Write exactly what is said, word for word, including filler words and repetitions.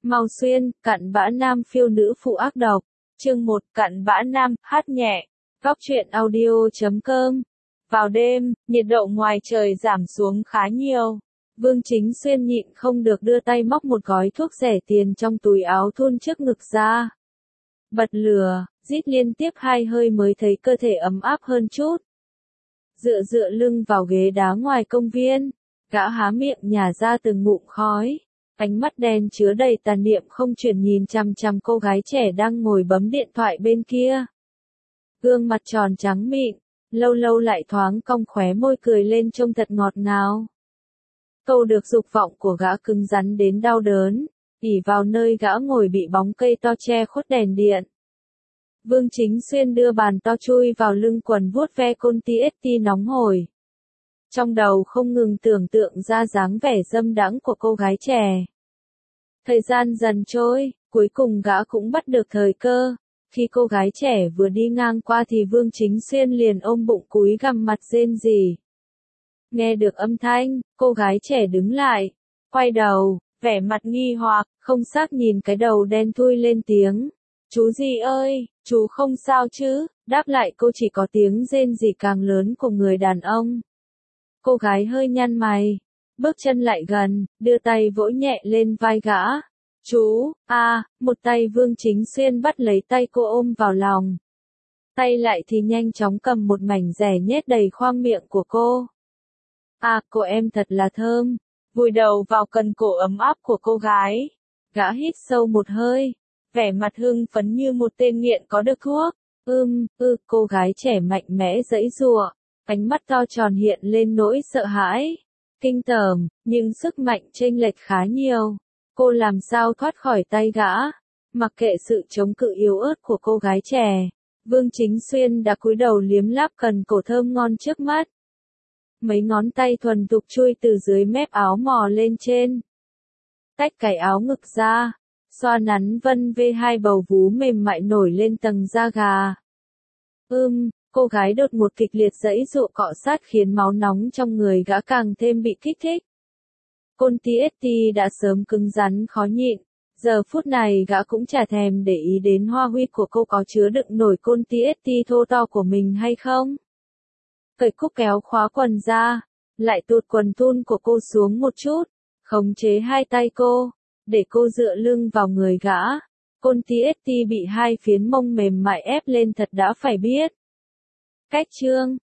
Màu Xuyên, cặn bã nam phiêu nữ phụ ác độc. Chương một, cặn bã nam, hát nhẹ. Góc truyện audio chấm com. Vào đêm, nhiệt độ ngoài trời giảm xuống khá nhiều. Vương Chính Xuyên nhịn không được đưa tay móc một gói thuốc rẻ tiền trong túi áo thun trước ngực ra. Bật lửa, rít liên tiếp hai hơi mới thấy cơ thể ấm áp hơn chút. Dựa dựa lưng vào ghế đá ngoài công viên, gã há miệng nhả ra từng ngụm khói. Ánh mắt đen chứa đầy tà niệm không chuyển nhìn chằm chằm cô gái trẻ đang ngồi bấm điện thoại bên kia. Gương mặt tròn trắng mịn, lâu lâu lại thoáng cong khóe môi cười lên trông thật ngọt ngào. Câu được dục vọng của gã cứng rắn đến đau đớn, ỉ vào nơi gã ngồi bị bóng cây to che khuất đèn điện. Vương Chính Xuyên đưa bàn to chui vào lưng quần vuốt ve côn ti ét ti nóng hổi. Trong đầu không ngừng tưởng tượng ra dáng vẻ dâm đãng của cô gái trẻ. Thời gian dần trôi, cuối cùng gã cũng bắt được thời cơ. Khi cô gái trẻ vừa đi ngang qua thì Vương Chính Xuyên liền ôm bụng cúi gằm mặt rên rỉ. Nghe được âm thanh, cô gái trẻ đứng lại, quay đầu, vẻ mặt nghi hoặc, không xác nhìn cái đầu đen thui lên tiếng. Chú gì ơi, chú không sao chứ? Đáp lại cô chỉ có tiếng rên rỉ càng lớn của người đàn ông. Cô gái hơi nhăn mày, bước chân lại gần, đưa tay vỗ nhẹ lên vai gã. Chú, a, à, một tay Vương Chính Xuyên bắt lấy tay cô ôm vào lòng. Tay lại thì nhanh chóng cầm một mảnh rẻ nhét đầy khoang miệng của cô. À, cô em thật là thơm. Vùi đầu vào cần cổ ấm áp của cô gái. Gã hít sâu một hơi, vẻ mặt hưng phấn như một tên nghiện có được thuốc. Ưm, ư, cô gái trẻ mạnh mẽ giãy giụa, ánh mắt to tròn hiện lên nỗi sợ hãi, kinh tởm, nhưng sức mạnh chênh lệch khá nhiều. Cô làm sao thoát khỏi tay gã? Mặc kệ sự chống cự yếu ớt của cô gái trẻ, Vương Chính Xuyên đã cúi đầu liếm láp cần cổ thơm ngon trước mắt. Mấy ngón tay thuần thục chui từ dưới mép áo mò lên trên. Tách cái áo ngực ra, xoa nắn vân vê hai bầu vú mềm mại nổi lên tầng da gà. Ưm, cô gái đột ngột kịch liệt giãy giụa cọ sát khiến máu nóng trong người gã càng thêm bị kích thích. Côn ti ét ti đã sớm cứng rắn khó nhịn, giờ phút này gã cũng chả thèm để ý đến hoa huy của cô có chứa đựng nổi côn ti ét ti thô to của mình hay không. Cởi cúc kéo khóa quần ra, lại tụt quần thun của cô xuống một chút, khống chế hai tay cô, để cô dựa lưng vào người gã. Côn ti ét ti bị hai phiến mông mềm mại ép lên thật đã phải biết. Cách chương,